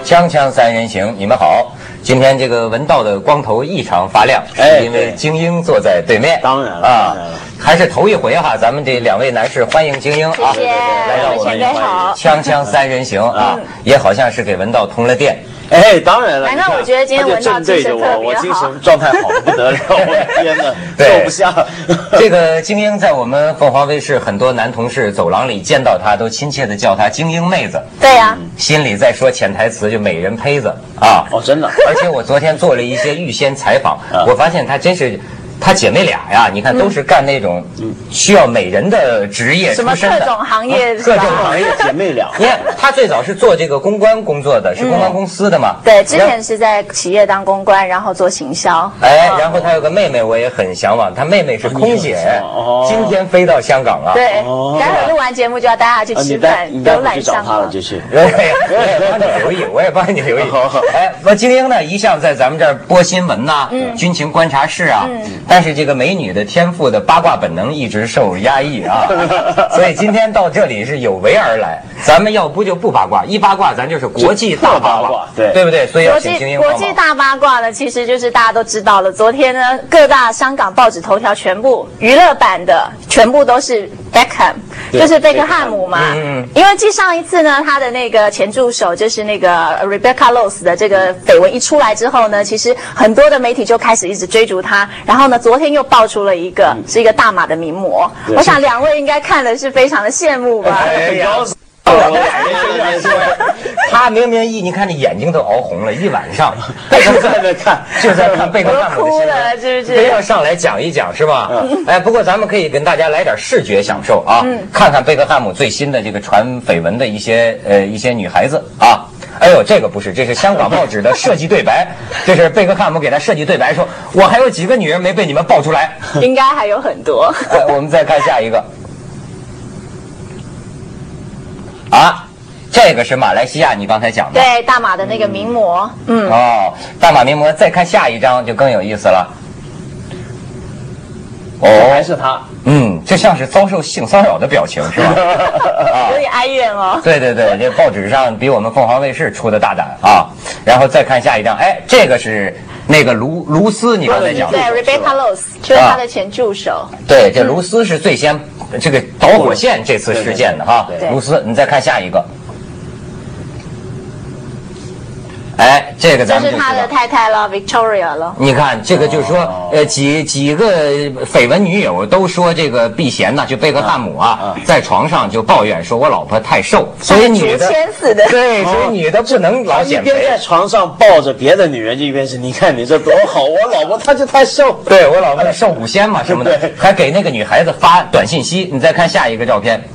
锵锵三人行，你们好。今天这个文道的光头异常发亮，因为精英坐在对面。 当然了啊，还是头一回哈，咱们这两位男士欢迎精英啊， 谢谢来到我们好锵锵三人行啊，也好像是给文道通了电。 哎，当然了。 难怪我觉得今天文道精神特别好， 我精神状态好的不得了，我的天哪，坐不下。 这个精英在我们凤凰卫视很多男同事走廊里见到他，都亲切的叫他精英妹子。 对呀， 心里在说潜台词就美人胚子啊。 哦，真的。 而且我昨天做了一些预先采访，我发现他真是。她姐妹俩呀，你看都是干那种需要美人的职业出身的， 什么各种行业， 各种行业姐妹俩。 你看，她最早是做这个公关工作的，是公关公司的嘛？ 对，之前是在企业当公关，然后做行销。 哎，然后她有个妹妹，我也很向往，她妹妹是空姐，今天飞到香港了。 对，待会录完节目就要带她去吃饭，都揽上了。 就去。 我也帮你留意。哎，我精英呢，一向在咱们这儿播新闻呐，军情观察室啊。但是这个美女的天赋的八卦本能一直受压抑啊，所以今天到这里是有为而来。咱们要不就不八卦，一八卦咱就是国际大八卦，对不对？所以要请精英帮忙。 国际大八卦呢，其实就是大家都知道了。昨天呢，各大香港报纸头条全部娱乐版的全部都是 Beckham， 就是贝克汉姆嘛。因为继上一次呢，他的那个前助手就是那个 Rebecca Loss 的这个绯闻一出来之后呢，其实很多的媒体就开始一直追逐他，然后呢，昨天又爆出了一个是一个大马的名模，我想两位应该看的是非常的羡慕吧。 他明明你看那眼睛都熬红了，一晚上就在看贝克汉姆的新闻， 是不是？ 非要上来讲一讲是吧？哎，不过咱们可以跟大家来点视觉享受啊，看看贝克汉姆最新的这个传绯闻的一些女孩子啊。哎呦，这个不是，这是香港报纸的设计对白，这是贝克汉姆给他设计对白说，我还有几个女人没被你们爆出来， 应该还有很多。 我们再看下一个。啊，这个是马来西亚，你刚才讲的。 对，大马的那个名模。 哦，大马名模，再看下一张就更有意思了。 哦，还是他。 这像是遭受性骚扰的表情是吧？ 有点哀怨哦。 对，这报纸上比我们凤凰卫视出的大胆啊。然后再看下一张，哎，这个是那个卢斯，你刚才讲的。 对 ，Rebecca Loss 就是他的前助手。 对，这卢斯是最先这个导火线这次事件的哈。卢斯，你再看下一个。哎，这个咱们就是他的太太了 ，Victoria 了。 你看，这个就是说，几个绯闻女友都说这个避嫌呢，就贝克汉姆啊，在床上就抱怨说我老婆太瘦，所以女的对，所以女的不能老减肥。 一边在床上抱着别的女人，一边是你看你这多好，我老婆她就太瘦， 对我老婆瘦骨仙嘛什么的，还给那个女孩子发短信息。你再看下一个照片，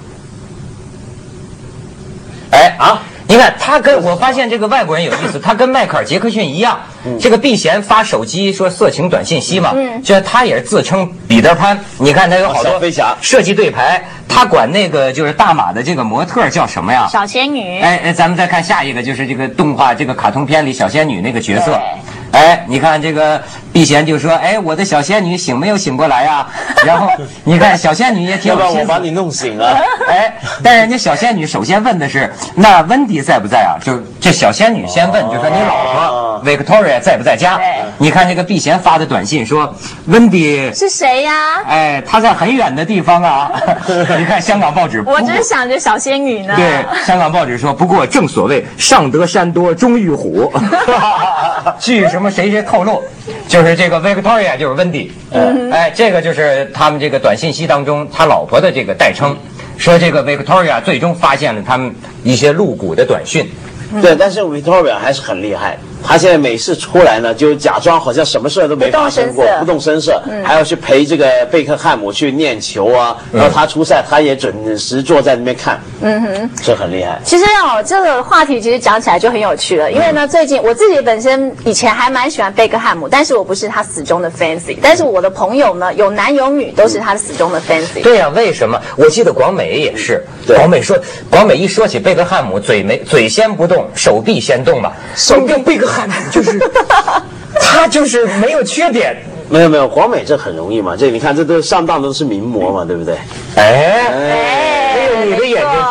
哎啊。你看，我发现这个外国人有意思，他跟迈克尔·杰克逊一样，这个避嫌发手机说色情短信息嘛，就是他也是自称彼得潘。你看他有好多设计对牌，他管那个就是大马的这个模特叫什么呀？ 小仙女。 哎，咱们再看下一个，就是这个动画这个卡通片里小仙女那个角色。哎，你看这个避嫌就说，哎，我的小仙女醒没有醒过来呀？然后你看小仙女也挺有心思， 要不然我把你弄醒了。 哎，但人家小仙女首先问的是，那温迪在不在啊？就这小仙女先问，就说你老婆 Victoria 在不在家？你看这个避嫌发的短信说，温迪是谁呀？ 哎，她在很远的地方啊。你看香港报纸， 我只是想着小仙女呢。 对，香港报纸说，不过正所谓上得山多终遇虎。据什么谁透露，就是这个 Victoria 就是温迪。哎，这个就是他们这个短信息当中他老婆的这个代称，说这个 Victoria 最终发现了他们一些露骨的短讯。 对，但是 Victoria 还是很厉害。他现在每次出来呢，就假装好像什么事都没发生过，不动声色，还要去陪这个贝克汉姆去念球啊。然后他出赛，他也准时坐在那边看。这很厉害。 其实这个话题其实讲起来就很有趣了，因为呢，最近我自己本身以前还蛮喜欢贝克汉姆，但是我不是他死忠的 fans， 但是我的朋友呢，有男有女都是他的死忠的 fans。 对呀，为什么？我记得广美也是，广美一说起贝克汉姆，嘴先不动，手臂先动嘛，手跟贝克汉姆就是他就是没有缺点。 没有，广美这很容易嘛，这你看这都上当都是名模嘛，对不对？ 哎，你的眼睛挺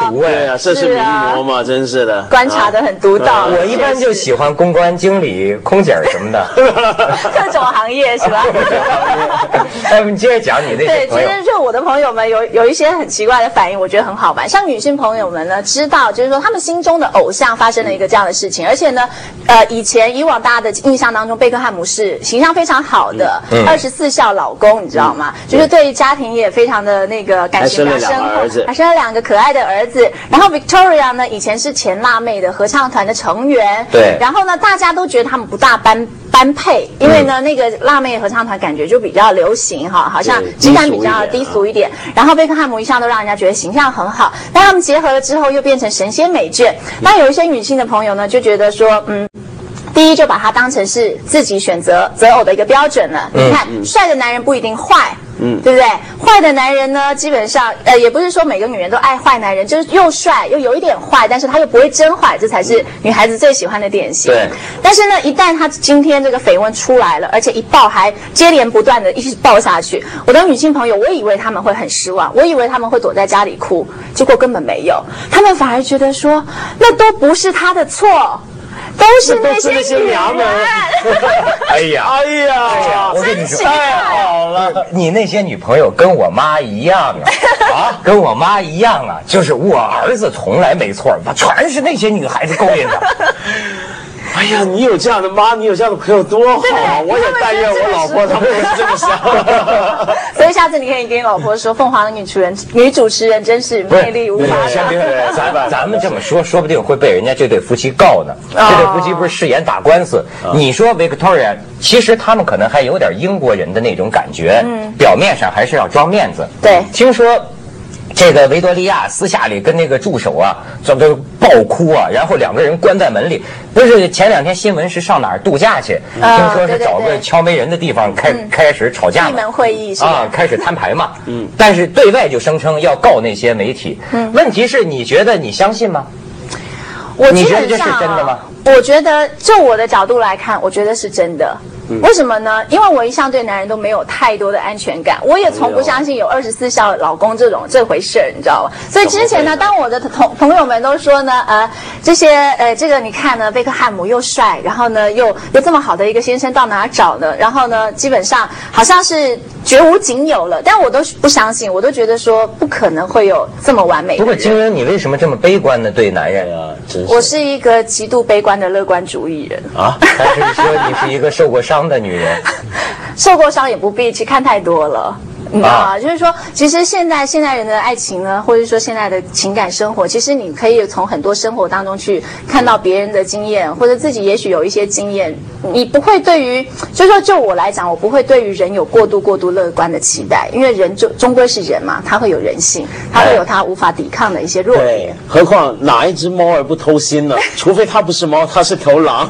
毒哎。 对啊，这是名模嘛，真是的， 观察得很独到。 我一般就喜欢公关经理、空姐什么的， 各种行业是吧？ 哎，你接着讲你那些朋友。 对，其实就我的朋友们有一些很奇怪的反应，我觉得很好玩。像女性朋友们呢，知道就是说他们心中的偶像发生了一个这样的事情，而且呢，以往大家的印象当中，贝克汉姆是形象非常好的，24孝老公，你知道吗？就是对家庭也非常的那个感情深厚，还生了2个可爱的儿子。然后 Victoria 呢，以前是前辣妹的合唱团的成员， 对。 然后呢，大家都觉得他们不大般配，因为呢，那个辣妹合唱团感觉就比较流行哈，好像质感比较低俗一点。然后贝克汉姆一向都让人家觉得形象很好，但他们结合了之后又变成神仙美眷。那有一些女性的朋友呢，就觉得说，第一就把它当成是自己选择择偶的一个标准了。你看，帅的男人不一定坏。对不对？坏的男人呢，基本上也不是说每个女人都爱坏男人，就是又帅又有一点坏，但是他又不会真坏，这才是女孩子最喜欢的典型。 对。 但是呢，一旦他今天这个绯闻出来了，而且一爆还接连不断的一直爆下去，我的女性朋友，我以为他们会很失望，我以为他们会躲在家里哭，结果根本没有，他们反而觉得说，那都不是他的错。都是那些娘们。 哎呀，我跟你说， 太好了， 你那些女朋友跟我妈一样啊，跟我妈一样啊，就是我儿子从来没错，全是那些女孩子勾引的。 哎呀，你有这样的妈，你有这样的朋友多好啊！我也但愿我老婆她们也是这么想。 所以下次你可以跟你老婆说，凤凰的女主持人真是魅力无法挡。 咱们这么说，说不定会被人家这对夫妻告呢。这对夫妻不是誓言打官司？你说 Victoria， 其实他们可能还有点英国人的那种感觉，表面上还是要装面子。 对， 听说。这个维多利亚私下里跟那个助手啊，这都爆哭啊，然后2个人关在门里。不是前2天新闻是上哪儿度假去？听说是找个敲没人的地方开始吵架， 闭门会议是吧？ 开始摊牌嘛。但是对外就声称要告那些媒体。问题是你觉得你相信吗？你觉得这是真的吗？ 我觉得就我的角度来看，我觉得是真的。为什么呢？因为我一向对男人都没有太多的安全感，我也从不相信有24孝老公这回事儿，你知道吗？所以之前呢，当我的朋友们都说呢，这个你看呢，贝克汉姆又帅，然后呢又这么好的一个先生到哪找呢？然后呢，基本上好像是绝无仅有了，但我都不相信，我都觉得说不可能会有这么完美的人。 不过金恩，你为什么这么悲观呢？对男人啊， 我是一个极度悲观的乐观主义人啊。还是说你是一个受过伤的女人？ 受过伤也不必，其实看太多了。就是说，其实现在人的爱情呢，或者说现在的情感生活，其实你可以从很多生活当中去看到别人的经验，或者自己也许有一些经验。你不会对于，就是说就我来讲，我不会对于人有过度乐观的期待，因为人终归是人嘛，他会有人性，他会有他无法抵抗的一些弱点。 何况哪一只猫儿不偷腥呢？除非它不是猫，它是头狼。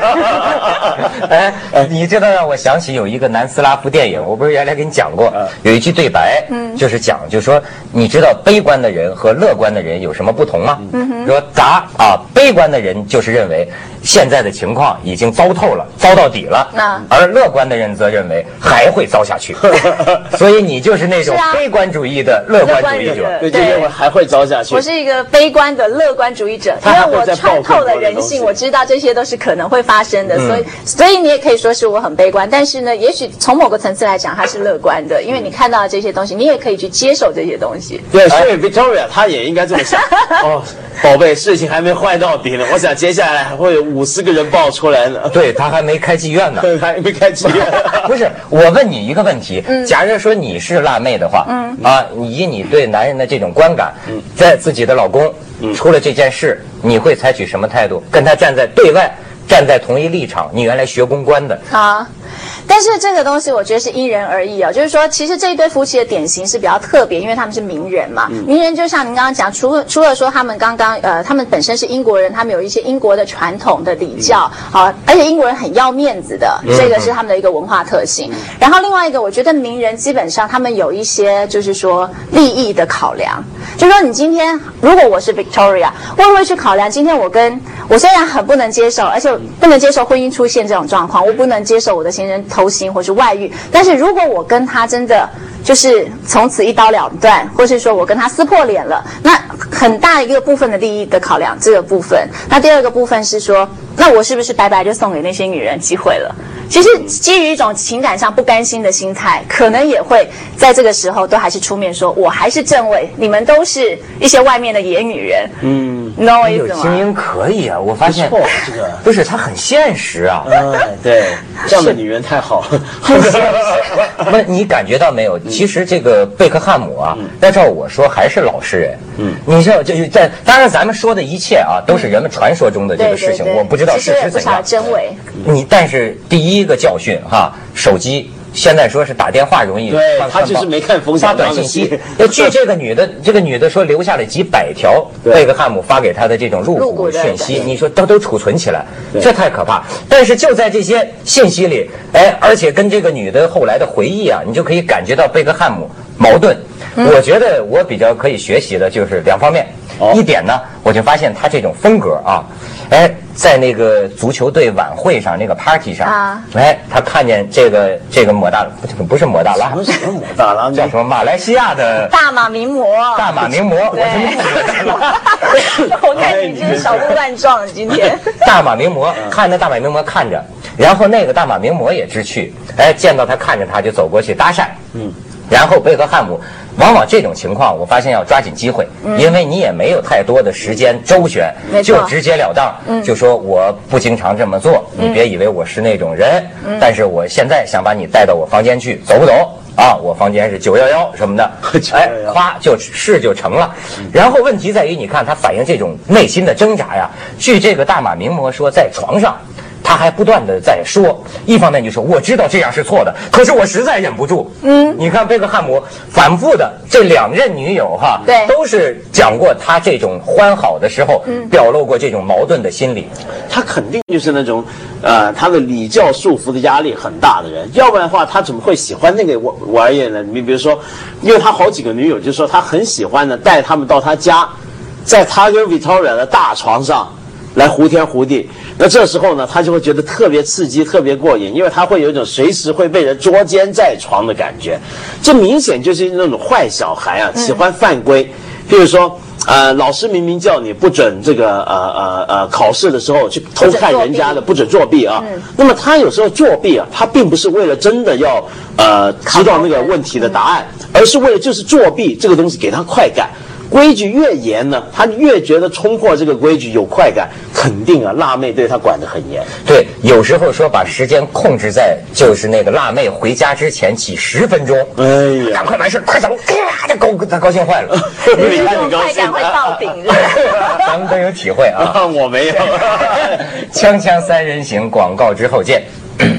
你这倒让我想起有一个南斯拉夫电影，我不是原来给你讲过。有一句对白，就是说，你知道悲观的人和乐观的人有什么不同吗？说悲观的人就是认为现在的情况已经糟透了，糟到底了，而乐观的人则认为还会糟下去。所以你就是那种悲观主义的乐观主义者， 对，就认为还会糟下去。 我是一个悲观的乐观主义者，因为我穿透了人性，我知道这些都是可能会发生的，所以你也可以说是我很悲观，但是呢，也许从某个层次来讲，它是乐观的，因为你看到这些东西，你也可以去接受这些东西。 对，所以 Victoria 她也应该这么想。哦，宝贝，事情还没坏到底呢，我想接下来还会有50个人爆出来呢。 对，他还没开妓院呢， 还没开妓院。 不是，我问你一个问题，假如说你是辣妹的话，以你对男人的这种观感，在自己的老公出了这件事，你会采取什么态度？跟他对外站在同一立场？你原来学公关的啊。但是这个东西我觉得是因人而异啊，就是说，其实这一对夫妻的典型是比较特别，因为他们是名人嘛。名人就像您刚刚讲，除了说他们他们本身是英国人，他们有一些英国的传统的礼教，而且英国人很要面子的，这个是他们的一个文化特性。然后另外一个，我觉得名人基本上他们有一些就是说利益的考量，就是说你今天如果我是 Victoria， 我也会去考量今天我虽然很不能接受，而且不能接受婚姻出现这种状况，我不能接受我的先生偷腥或是外遇，但是如果我跟他真的就是从此一刀两断，或是说我跟他撕破脸了，那很大一个部分的利益的考量这个部分。那第二个部分是说，那我是不是白白就送给那些女人机会了？其实基于一种情感上不甘心的心态，可能也会在这个时候都还是出面说，我还是正位，你们都是一些外面的野女人。你懂我意思吗？ 精英可以啊，我发现不错这个不是她很现实啊。 对，这样的女人太好了。 很现实。 不是你感觉到没有？其实这个贝克汉姆啊，按照我说还是老实人。你知道，就是在当然咱们说的一切啊，都是人们传说中的这个事情，我不知道事实怎样。 真伪。 但是第一个教训哈，手机。现在说是打电话容易， 对，他就是没看风向发短信息。据这个女的说留下了几百条贝克汉姆发给她的这种露骨讯息，你说都储存起来，这太可怕。但是就在这些信息里，而且跟这个女的后来的回忆啊，你就可以感觉到贝克汉姆矛盾。我觉得我比较可以学习的就是两方面。一点呢，我就发现他这种风格啊，在那个足球队晚会上那个 party 上，他看见这个不是抹大拉， 什么抹大拉， 叫什么马来西亚的大马名模， 我真不知道。 我看你就是小鹿乱撞今天。 大马名模看着大马名模看着，然后那个大马名模也知趣，见到他看着他就走过去搭讪，然后贝克汉姆。往往这种情况，我发现要抓紧机会，因为你也没有太多的时间周旋，就直截了当，就说我不经常这么做，你别以为我是那种人，但是我现在想把你带到我房间去，走不走啊？我房间是911什么的，夸就成了。然后问题在于，你看他反映这种内心的挣扎呀。据这个大马名模说，在床上。他还不断的在说，一方面就说我知道这样是错的，可是我实在忍不住。你看贝克汉姆反复的这两任女友哈， 对， 都是讲过他这种欢好的时候，表露过这种矛盾的心理。 他肯定就是那种，他的礼教束缚的压力很大的人，要不然的话，他怎么会喜欢那个玩意呢？你比如说，因为他好几个女友就说他很喜欢呢，带他们到他家，在他跟 Victoria 的大床上。来胡天胡地，那这时候呢，他就会觉得特别刺激、特别过瘾，因为他会有一种随时会被人捉奸在床的感觉。这明显就是那种坏小孩啊，喜欢犯规。譬如说，老师明明叫你不准这个考试的时候去偷看人家的，不准作弊啊。那么他有时候作弊啊，他并不是为了真的要知道那个问题的答案，而是为了就是作弊这个东西给他快感。规矩越严呢，他越觉得冲破这个规矩有快感，肯定啊，辣妹对他管得很严。 对，有时候说把时间控制在就是那个辣妹回家之前几10分钟，赶快完事，快走，他高兴坏了。 你这种快感会到顶， 咱们都有体会啊。 我没有。 锵锵三人行，广告之后见。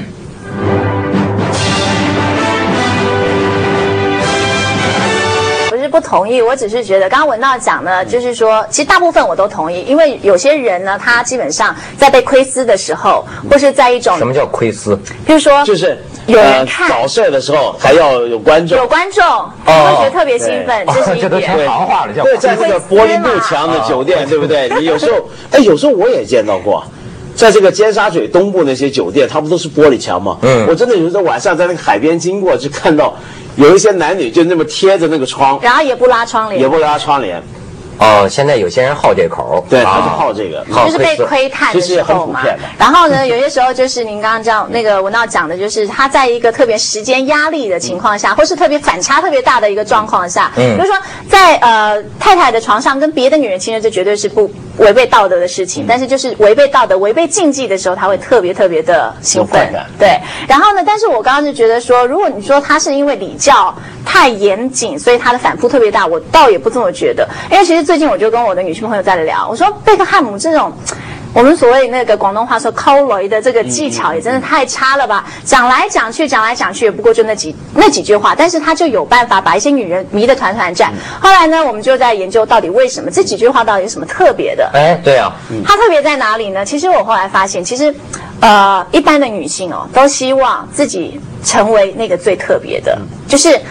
不同意，我只是觉得刚刚文道讲呢，就是说，其实大部分我都同意，因为有些人呢，他基本上在被窥私的时候，或是在一种什么叫窥私？ 比如说， 就是有人看早睡的时候还要有观众， 会觉得特别兴奋，这是一点。 这都成行话了，叫对，在那个玻璃幕墙的酒店，对不对？你有时候我也见到过。在这个尖沙咀东部那些酒店，它不都是玻璃墙吗？我真的有时候晚上在那个海边经过，就看到有一些男女就那么贴着那个窗， 然后也不拉窗帘， 现在有些人好这口， 对，他就好这个， 就是被窥探的时候嘛。然后呢，有些时候就是您刚刚这样那个文道讲的，就是他在一个特别时间压力的情况下，或是特别反差特别大的一个状况下，比如说在太太的床上跟别的女人亲热，这绝对是不违背道德的事情。但是就是违背道德、违背禁忌的时候，他会特别的兴奋。对。然后呢，但是我刚刚就觉得说，如果你说他是因为礼教太严谨，所以他的反复特别大，我倒也不这么觉得。因为其实最近我就跟我的女性朋友在聊，我说贝克汉姆这种我们所谓那个广东话说抠雷的这个技巧也真的太差了吧，讲来讲去也不过就那几句话，但是他就有办法把一些女人迷得团团转。后来呢，我们就在研究到底为什么这几句话到底有什么特别的。 对啊， 它特别在哪里呢？其实我后来发现，其实一般的女性都希望自己成为那个最特别的，就是她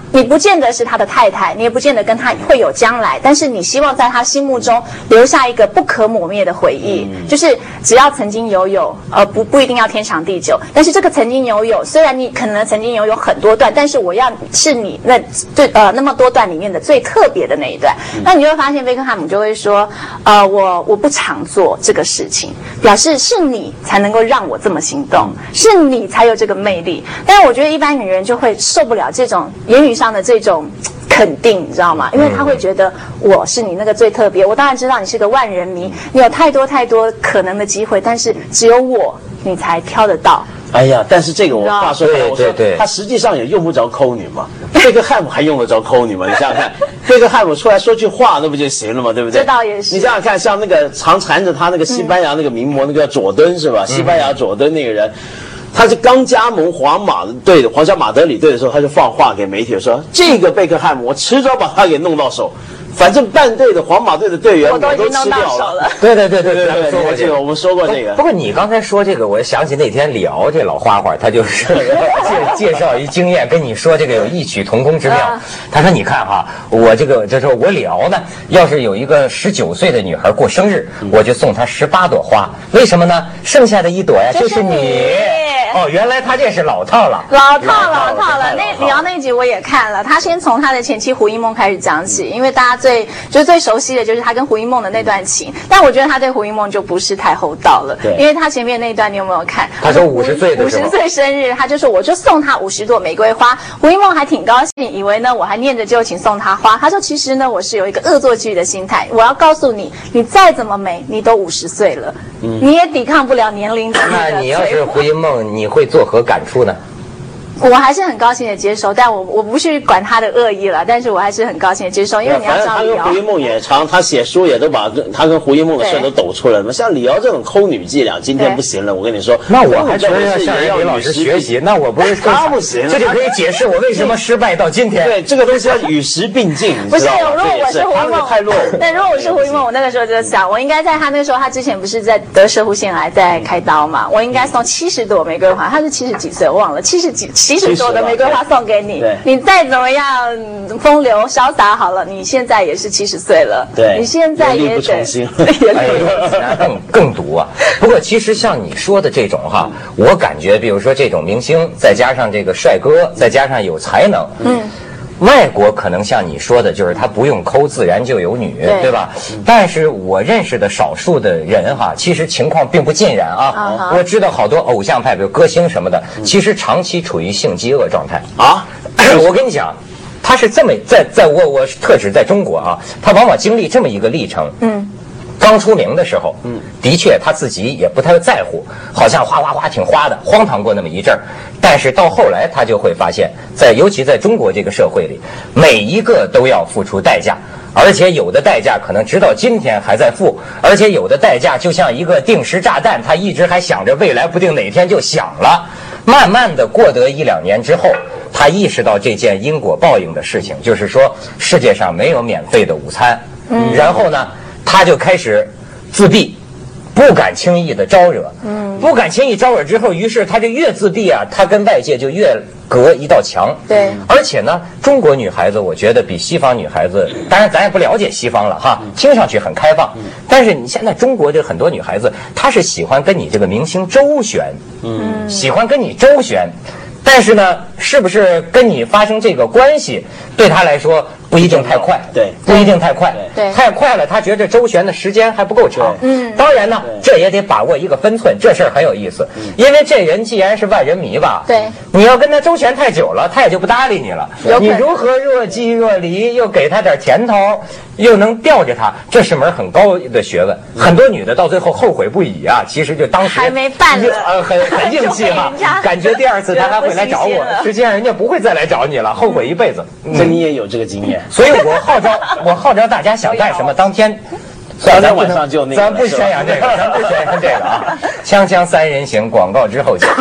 你不见得是他的太太，你也不见得跟他会有将来，但是你希望在他心目中留下一个不可磨灭的回忆，就是只要曾经拥有，不一定要天长地久，但是这个曾经拥有，虽然你可能曾经拥有很多段，但是我要是你那么多段里面的最特别的那一段，那你就会发现贝克汉姆就会说，我不常做这个事情，表示是你才能够让我这么心动，是你才有这个魅力。但是我觉得一般女人就会受不了这种言语上的这种肯定，你知道吗？因为她会觉得我是你那个最特别。我当然知道你是个万人迷，你有太多可能的机会，但是只有你才挑得到。 哎呀，但是这个我话说回来，我说对， 他实际上也用不着抠女嘛。贝克汉姆还用得着抠女吗？你想想看，贝克汉姆出来说句话那不就行了嘛，对不对？ 这倒也是。 你想想看，像那个常缠着他那个西班牙那个名模，那个叫佐敦是吧？西班牙佐敦那个人。他是刚加盟皇家马德里队的时候，他就放话给媒体说：“这个贝克汉姆，我迟早把他给弄到手。反正半队的皇马队的队员我都吃掉了。” 对， 说过这个，我们说过这个。 不过你刚才说这个，我想起那天李敖这老花花，他就是介绍一经验，跟你说这个有异曲同工之妙。他说：“你看哈，我就是我李敖呢，要是有一个19岁的女孩过生日，我就送她18朵花。为什么呢？剩下的1朵呀，就是你。”哦，原来他这是老套了。老套了。 那李敖那一集我也看了，他先从他的前妻胡因梦开始讲起，因为大家最熟悉的就是他跟胡因梦的那段情。但我觉得他对胡因梦就不是太厚道了，因为他前面那一段你有没有看？ 他说50岁的时候，50 岁生日，他就说我就送他50朵玫瑰花。胡因梦还挺高兴，以为呢我还念着旧情送他花。他说其实呢我是有一个恶作剧的心态，我要告诉你，你再怎么美，你都50岁了，你也抵抗不了年龄的。 那你要是胡因梦，你会作何感触呢？ 我还是很高兴的接受，但我不去管他的恶意了，但是我还是很高兴的接受，因为你要知道他跟胡因梦也常，他写书也都把他跟胡因梦的事都抖出来了。像李敖这种抠女伎俩，今天不行了，我跟你说。 那我还真要向李老师学习，那我不是他不行， 这就可以解释我为什么失败到今天。 对，这个东西要与时并进。 不是，如果我是胡因梦， 太弱了。 对，如果我是胡因梦，我那个时候就想，我应该在他那个时候，他之前不是在得射护腺癌在开刀嘛，我应该送70朵玫瑰花。他是70几岁，我忘了70多的玫瑰花送给你，你再怎么样风流潇洒好了，你现在也是70岁了， 对， 你现在也得更毒啊。不过其实像你说的这种哈，我感觉比如说这种明星，再加上这个帅哥，再加上有才能，外国可能像你说的，就是他不用抠，自然就有女，对吧？但是我认识的少数的人哈，其实情况并不尽然啊。我知道好多偶像派，比如歌星什么的，其实长期处于性饥饿状态啊。我跟你讲，他是这么我特指在中国啊，他往往经历这么一个历程。刚出名的时候，的确他自己也不太在乎，好像哗挺花的，荒唐过那么一阵儿。但是到后来，他就会发现，尤其在中国这个社会里，每一个都要付出代价，而且有的代价可能直到今天还在付，而且有的代价就像一个定时炸弹，他一直还想着未来不定哪天就响了。慢慢的过得1、2年之后，他意识到这件因果报应的事情，就是说世界上没有免费的午餐。然后呢，他就开始自闭，不敢轻易的招惹。不敢轻易招惹之后，于是他就越自闭啊，他跟外界就越隔一道墙。 对， 而且呢，中国女孩子我觉得比西方女孩子，当然咱也不了解西方了哈，听上去很开放。但是你现在中国这很多女孩子，她是喜欢跟你这个明星周旋，喜欢跟你周旋。但是呢，是不是跟你发生这个关系，对他来说不一定太快， 对， 不一定太快， 对， 太快了，他觉得周旋的时间还不够长。当然呢，这也得把握一个分寸，这事儿很有意思。因为这人既然是万人迷吧， 对， 你要跟他周旋太久了，他也就不搭理你了。你如何若即若离，又给他点甜头，又能吊着他，这是门很高的学问。很多女的到最后后悔不已啊，其实就当时还没办了， 很硬气哈，感觉第2次他还会来找我，实际上人家不会再来找你了，后悔一辈子。 这你也有这个经验， 所以我号召大家想干什么，当天。 咱晚上就那个， 咱不宣扬这个，咱不宣扬这个啊！锵锵3人行，广告之后见。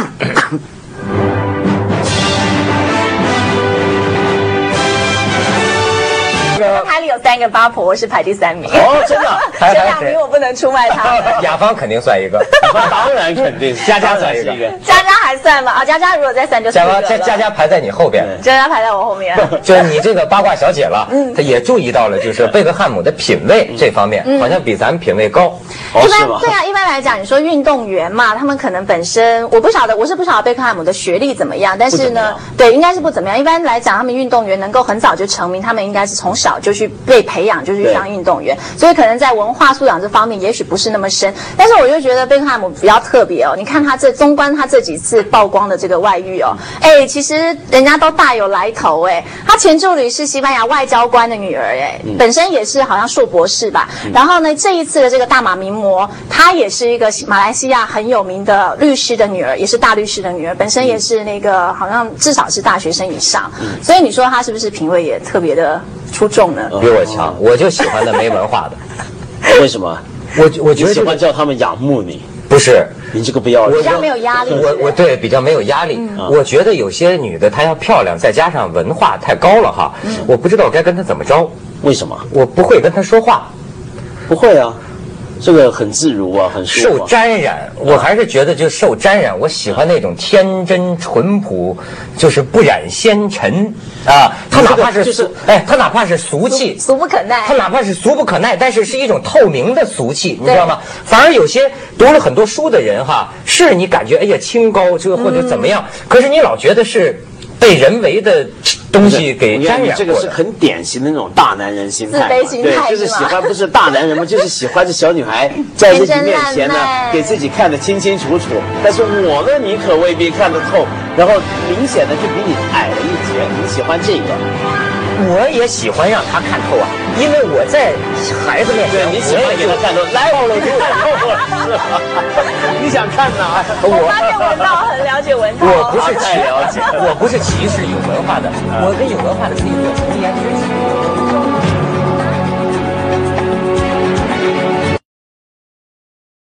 台里有3 3个八婆，我是排第3名。 哦，真的， 这2名我不能出卖他们。 雅芳肯定算一个， 当然肯定， 佳佳算一个， 佳佳还算吗？啊，佳佳如果再算就4个了。 佳佳排在你后边， 佳佳排在我后面。 就是你这个八卦小姐了，她也注意到了，就是贝克汉姆的品味这方面，好像比咱们品味高。 一般对啊，一般来讲，你说运动员嘛，他们可能本身我不晓得，我是不晓得贝克汉姆的学历怎么样，但是呢，对，应该是不怎么样。一般来讲，他们运动员能够很早就成名，他们应该是从小就去被培养，就去当运动员，所以可能在文化素养这方面，也许不是那么深。但是我就觉得贝克汉姆比较特别哦，你看他纵观他这几次曝光的这个外遇哦，哎，其实人家都大有来头哎，他前助理是西班牙外交官的女儿哎，本身也是好像硕博士吧，然后呢，这一次的这个大马名模，她也是一个马来西亚很有名的律师的女儿，也是大律师的女儿，本身也是那个好像至少是大学生以上，所以你说她是不是品味也特别的出众呢？ 比我强，我就喜欢那没文化的。 为什么？ 我觉得喜欢叫他们仰慕你， 不是你这个不要比较没有压力。 我对比较没有压力。我觉得有些女的她要漂亮，再加上文化太高了哈，我不知道该跟她怎么着。 为什么？ 我不会跟她说话。 不会啊。这个很自如啊，很舒服。 受沾染，我还是觉得就受沾染。我喜欢那种天真淳朴，就是不染纤尘啊。他哪怕是他哪怕是俗气， 俗不可耐。 他哪怕是俗不可耐，但是是一种透明的俗气，你知道吗？反而有些读了很多书的人哈，是你感觉哎呀清高这个或者怎么样，可是你老觉得是被人为的东西给沾染过的。 这个是很典型的那种大男人心态， 自卑心态， 对，就是喜欢不是大男人嘛，就是喜欢这小女孩在自己面前呢，给自己看得清清楚楚。但是我呢，你可未必看得透，然后明显的就比你矮了一截。你喜欢这个？ 我也喜欢让他看透啊，因为我在孩子面前， 你喜欢给他看透，来暴露出来，你想看哪？ 我发现文道很了解文道， 我不是太了解，我不是歧视有文化的，我跟有文化的是一个从颜值起。